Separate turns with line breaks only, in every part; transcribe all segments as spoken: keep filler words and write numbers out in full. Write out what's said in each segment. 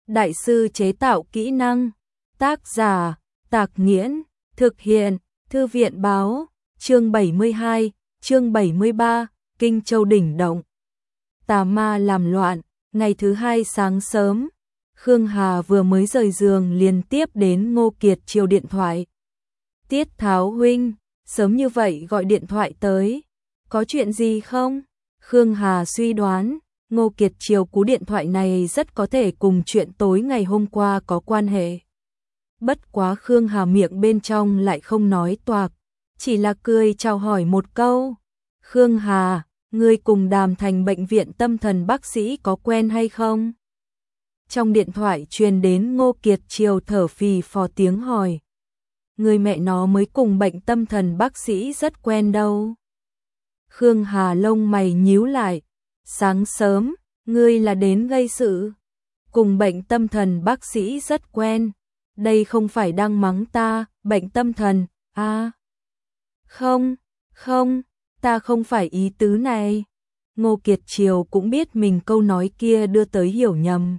đại sư chế tạo kỹ năng. Tác giả, Tạc Nghiễn, thực hiện, Thư viện Báo, chương bảy mươi hai, chương bảy mươi ba, Kinh Châu đỉnh động. Tà ma làm loạn, ngày thứ hai sáng sớm, Khương Hà vừa mới rời giường liền tiếp đến Ngô Kiệt Triều điện thoại. Tiết Tháo huynh, sớm như vậy gọi điện thoại tới, có chuyện gì không? Khương Hà suy đoán, Ngô Kiệt Triều cú điện thoại này rất có thể cùng chuyện tối ngày hôm qua có quan hệ. Bất quá Khương Hà miệng bên trong lại không nói toạc, chỉ là cười chào hỏi một câu. Khương Hà, ngươi cùng Đàm Thành bệnh viện tâm thần bác sĩ có quen hay không? Trong điện thoại truyền đến Ngô Kiệt Triều thở phì phò tiếng hỏi. Người mẹ nó mới cùng bệnh tâm thần bác sĩ rất quen đâu. Khương Hà lông mày nhíu lại. Sáng sớm, ngươi là đến gây sự. Cùng bệnh tâm thần bác sĩ rất quen. Đây không phải đang mắng ta, bệnh tâm thần, à. Không, không, ta không phải ý tứ này. Ngô Kiệt Triều cũng biết mình câu nói kia đưa tới hiểu nhầm.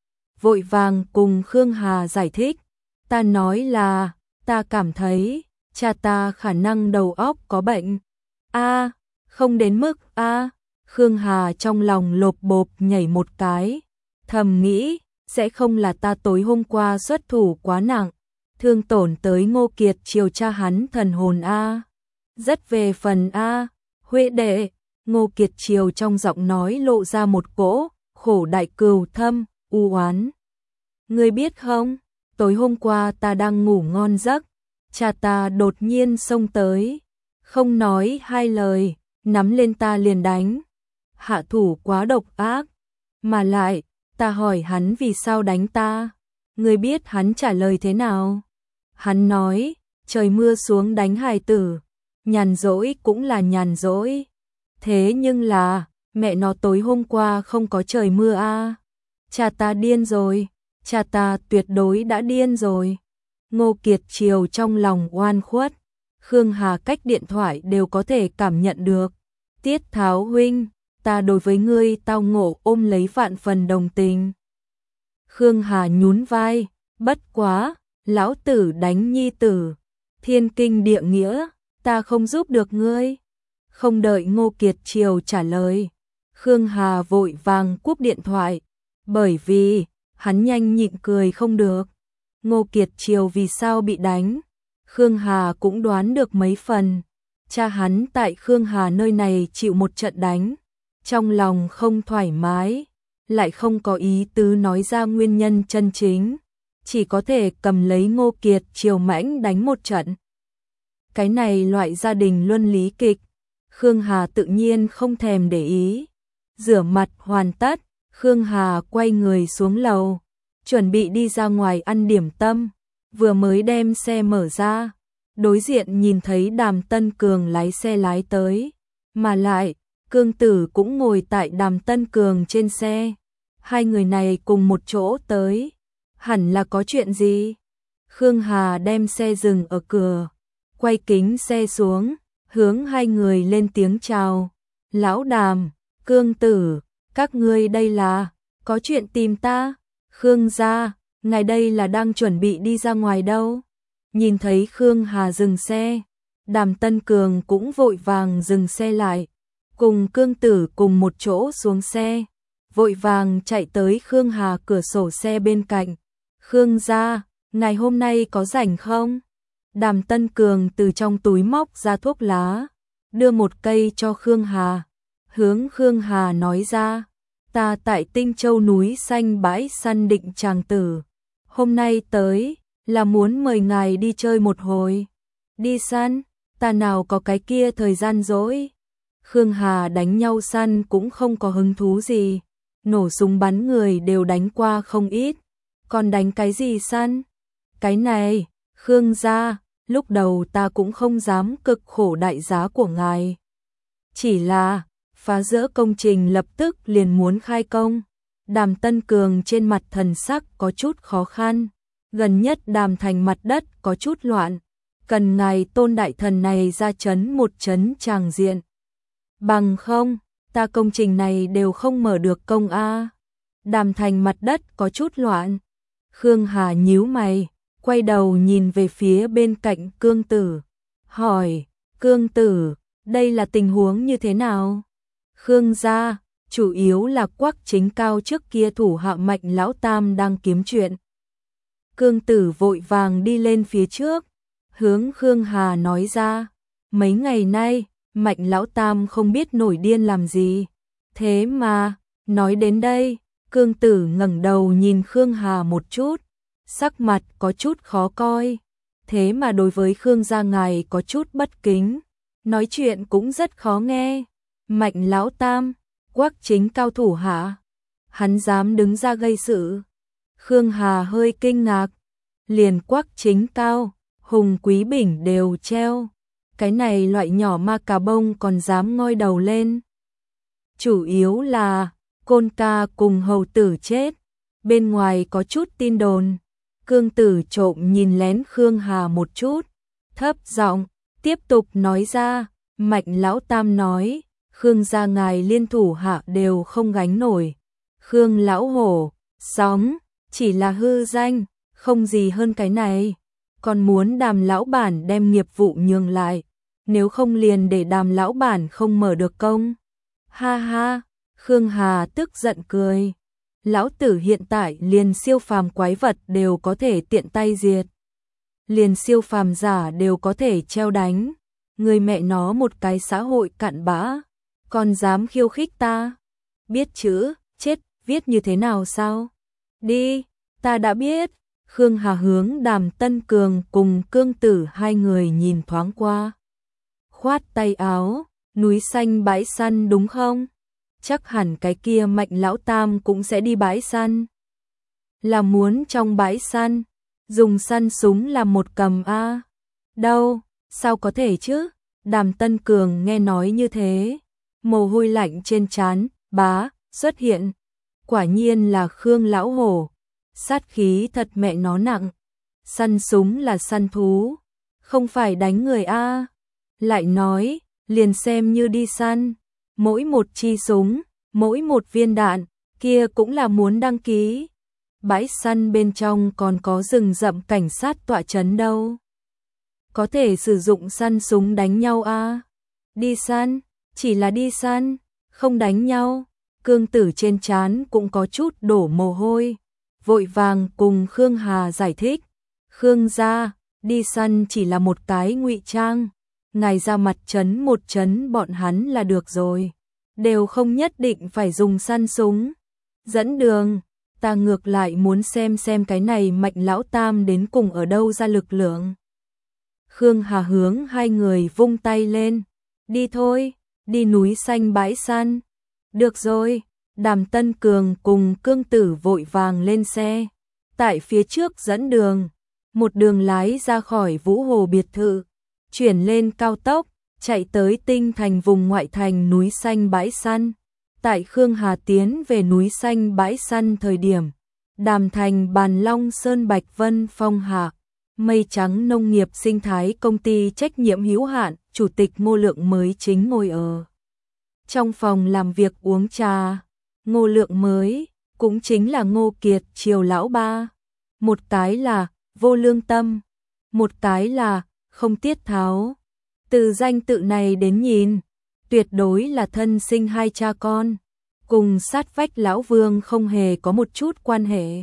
Vội vàng cùng Khương Hà giải thích. Ta nói là, ta cảm thấy, cha ta khả năng đầu óc có bệnh. A, à, không đến mức a. À. Khương Hà trong lòng lộp bộp nhảy một cái, thầm nghĩ, sẽ không là ta tối hôm qua xuất thủ quá nặng, thương tổn tới Ngô Kiệt Triều cha hắn thần hồn a. Rất về phần a, Huệ đệ, Ngô Kiệt Triều trong giọng nói lộ ra một cỗ khổ đại cừu thâm, u oán. Ngươi biết không, tối hôm qua ta đang ngủ ngon giấc, cha ta đột nhiên xông tới, không nói hai lời, nắm lên ta liền đánh. Hạ thủ quá độc ác, mà lại, ta hỏi hắn vì sao đánh ta, ngươi biết hắn trả lời thế nào? Hắn nói, trời mưa xuống đánh hài tử, nhàn rỗi cũng là nhàn rỗi. Thế nhưng là, mẹ nó tối hôm qua không có trời mưa a. À. Cha ta điên rồi, cha ta tuyệt đối đã điên rồi. Ngô Kiệt Triều trong lòng oan khuất, Khương Hà cách điện thoại đều có thể cảm nhận được. Tiết Tháo huynh, ta đối với ngươi tao ngộ ôm lấy vạn phần đồng tình. Khương Hà nhún vai, bất quá, lão tử đánh nhi tử, thiên kinh địa nghĩa, ta không giúp được ngươi. Không đợi Ngô Kiệt Triều trả lời, Khương Hà vội vàng cúp điện thoại, bởi vì, hắn nhanh nhịn cười không được. Ngô Kiệt Triều vì sao bị đánh, Khương Hà cũng đoán được mấy phần, cha hắn tại Khương Hà nơi này chịu một trận đánh. Trong lòng không thoải mái, lại không có ý tứ nói ra nguyên nhân chân chính, chỉ có thể cầm lấy Ngô Kiệt Triều mãnh đánh một trận. Cái này loại gia đình luân lý kịch, Khương Hà tự nhiên không thèm để ý. Rửa mặt hoàn tất, Khương Hà quay người xuống lầu, chuẩn bị đi ra ngoài ăn điểm tâm, vừa mới đem xe mở ra, đối diện nhìn thấy Đàm Tân Cường lái xe lái tới, mà lại Cương Tử cũng ngồi tại Đàm Tân Cường trên xe. Hai người này cùng một chỗ tới. Hẳn là có chuyện gì? Khương Hà đem xe dừng ở cửa, quay kính xe xuống, hướng hai người lên tiếng chào. Lão Đàm, Cương Tử, các ngươi đây là, có chuyện tìm ta? Khương gia, ngài đây là đang chuẩn bị đi ra ngoài đâu? Nhìn thấy Khương Hà dừng xe, Đàm Tân Cường cũng vội vàng dừng xe lại. Cùng Cương Tử cùng một chỗ xuống xe, vội vàng chạy tới Khương Hà cửa sổ xe bên cạnh. Khương gia, ngày hôm nay có rảnh không? Đàm Tân Cường từ trong túi móc ra thuốc lá, đưa một cây cho Khương Hà. Hướng Khương Hà nói ra, ta tại Tinh Châu núi xanh bãi săn Định Tràng Tử. Hôm nay tới, là muốn mời ngài đi chơi một hồi. Đi săn, ta nào có cái kia thời gian rỗi. Khương Hà đánh nhau săn cũng không có hứng thú gì, nổ súng bắn người đều đánh qua không ít, còn đánh cái gì săn? Cái này, Khương gia, lúc đầu ta cũng không dám cực khổ đại giá của ngài. Chỉ là, phá rỡ công trình lập tức liền muốn khai công. Đàm Tân Cường trên mặt thần sắc có chút khó khăn, gần nhất Đàm Thành mặt đất có chút loạn, cần ngài Tôn đại thần này ra chấn một chấn tràng diện. Bằng không, ta công trình này đều không mở được công a. Đàm Thành mặt đất có chút loạn. Khương Hà nhíu mày, quay đầu nhìn về phía bên cạnh Cương Tử, hỏi, Cương Tử, đây là tình huống như thế nào? Khương gia, chủ yếu là Quách Chính Cao trước kia thủ hạ Mạnh Lão Tam đang kiếm chuyện. Cương Tử vội vàng đi lên phía trước, hướng Khương Hà nói ra, mấy ngày nay, Mạnh Lão Tam không biết nổi điên làm gì. Thế mà, nói đến đây, Cương Tử ngẩng đầu nhìn Khương Hà một chút, sắc mặt có chút khó coi. Thế mà đối với Khương gia ngài có chút bất kính, nói chuyện cũng rất khó nghe. Mạnh Lão Tam, Quách Chính Cao thủ hạ, hắn dám đứng ra gây sự. Khương Hà hơi kinh ngạc, liền Quách Chính Cao, Hùng Quý Bình đều treo, cái này loại nhỏ ma cà bông còn dám ngoi đầu lên. Chủ yếu là Côn ca cùng hầu tử chết, bên ngoài có chút tin đồn. Cương Tử trộm nhìn lén Khương Hà một chút, thấp giọng tiếp tục nói ra, Mạnh Lão Tam nói, Khương gia ngài liên thủ hạ đều không gánh nổi. Khương Lão Hổ, sóng, chỉ là hư danh, không gì hơn cái này. Còn muốn Đàm lão bản đem nghiệp vụ nhường lại, nếu không liền để Đàm lão bản không mở được công. Ha ha, Khương Hà tức giận cười. Lão tử hiện tại liền siêu phàm quái vật đều có thể tiện tay diệt. Liền siêu phàm giả đều có thể treo đánh. Người mẹ nó một cái xã hội cặn bã, còn dám khiêu khích ta. Biết chữ, chết, viết như thế nào sao? Đi, ta đã biết. Khương Hà hướng Đàm Tân Cường cùng Cương Tử hai người nhìn thoáng qua. Khoát tay áo, núi xanh bãi săn đúng không? Chắc hẳn cái kia Mạnh Lão Tam cũng sẽ đi bãi săn. Là muốn trong bãi săn, dùng săn súng làm một cầm a. Đâu, sao có thể chứ? Đàm Tân Cường nghe nói như thế, mồ hôi lạnh trên trán, bá, xuất hiện. Quả nhiên là Khương Lão Hổ, sát khí thật mẹ nó nặng. Săn súng là săn thú, không phải đánh người a. Lại nói, liền xem như đi săn, mỗi một chi súng, mỗi một viên đạn, kia cũng là muốn đăng ký. Bãi săn bên trong còn có rừng rậm cảnh sát tọa chấn đâu. Có thể sử dụng săn súng đánh nhau a. Đi săn, chỉ là đi săn, không đánh nhau. Cương Tử trên trán cũng có chút đổ mồ hôi, vội vàng cùng Khương Hà giải thích. Khương gia, đi săn chỉ là một cái ngụy trang, ngài ra mặt trấn một trấn bọn hắn là được rồi, đều không nhất định phải dùng săn súng. Dẫn đường, ta ngược lại muốn xem xem cái này Mạnh Lão Tam đến cùng ở đâu ra lực lượng. Khương Hà hướng hai người vung tay lên, đi thôi, đi núi xanh bãi săn. Được rồi, Đàm Tân Cường cùng Cương Tử vội vàng lên xe, tại phía trước dẫn đường, một đường lái ra khỏi Vũ Hồ biệt thự, chuyển lên cao tốc, chạy tới Tinh Thành vùng ngoại thành núi xanh bãi săn. Tại Khương Hà tiến về núi xanh bãi săn thời điểm, Đàm Thành Bàn Long Sơn Bạch Vân Phong Hạ, Mây Trắng Nông nghiệp Sinh thái công ty trách nhiệm hữu hạn, chủ tịch Ngô Lượng mới chính ngồi ở trong phòng làm việc uống trà. Ngô Lượng mới, cũng chính là Ngô Kiệt Triều lão ba. Một cái là vô lương tâm, một cái là không tiết tháo. Từ danh tự này đến nhìn, tuyệt đối là thân sinh hai cha con, cùng sát vách lão Vương không hề có một chút quan hệ.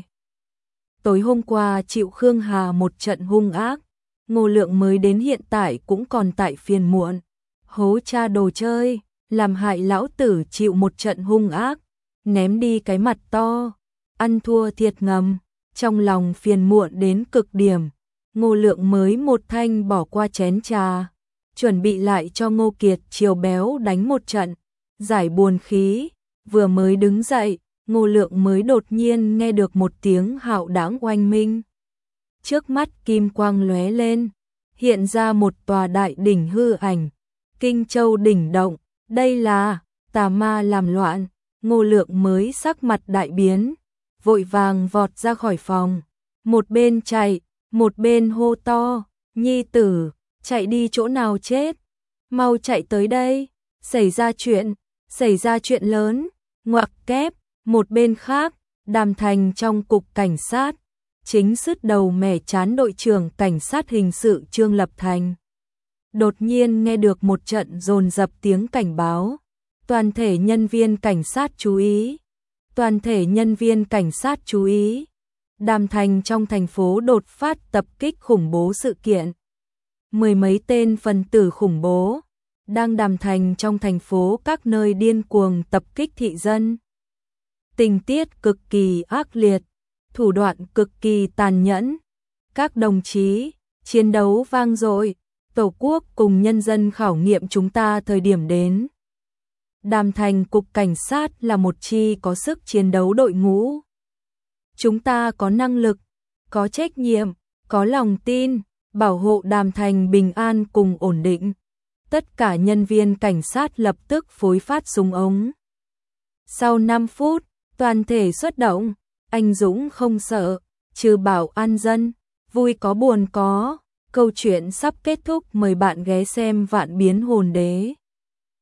Tối hôm qua chịu Khương Hà một trận hung ác, Ngô Lượng mới đến hiện tại cũng còn tại phiền muộn. Hố cha đồ chơi, làm hại lão tử chịu một trận hung ác, ném đi cái mặt to, ăn thua thiệt ngầm, trong lòng phiền muộn đến cực điểm. Ngô Lượng mới một thanh bỏ qua chén trà, chuẩn bị lại cho Ngô Kiệt Triều béo đánh một trận, giải buồn khí. Vừa mới đứng dậy, Ngô Lượng mới đột nhiên nghe được một tiếng hạo đãng oanh minh. Trước mắt kim quang lóe lên, hiện ra một tòa đại đỉnh hư ảnh, Kinh Châu đỉnh động, đây là tà ma làm loạn. Ngô Lượng mới sắc mặt đại biến, vội vàng vọt ra khỏi phòng, một bên chạy, một bên hô to, nhi tử, chạy đi chỗ nào chết, mau chạy tới đây, xảy ra chuyện, xảy ra chuyện lớn. Ngoặc kép, một bên khác, Đàm Thành trong cục cảnh sát, chính sứt đầu mẻ chán đội trưởng cảnh sát hình sự Trương Lập Thành. Đột nhiên nghe được một trận dồn dập tiếng cảnh báo. Toàn thể nhân viên cảnh sát chú ý. Toàn thể nhân viên cảnh sát chú ý. Đàm Thành trong thành phố đột phát tập kích khủng bố sự kiện. Mười mấy tên phần tử khủng bố đang Đàm Thành trong thành phố các nơi điên cuồng tập kích thị dân. Tình tiết cực kỳ ác liệt, thủ đoạn cực kỳ tàn nhẫn. Các đồng chí, chiến đấu vang dội, Tổ quốc cùng nhân dân khảo nghiệm chúng ta thời điểm đến. Đàm Thành cục cảnh sát là một chi có sức chiến đấu đội ngũ. Chúng ta có năng lực, có trách nhiệm, có lòng tin, bảo hộ Đàm Thành bình an cùng ổn định. Tất cả nhân viên cảnh sát lập tức phối phát súng ống. Sau năm phút, toàn thể xuất động, anh dũng không sợ, trừ bảo an dân, vui có buồn có. Câu chuyện sắp kết thúc, mời bạn ghé xem Vạn Biến Hồn Đế.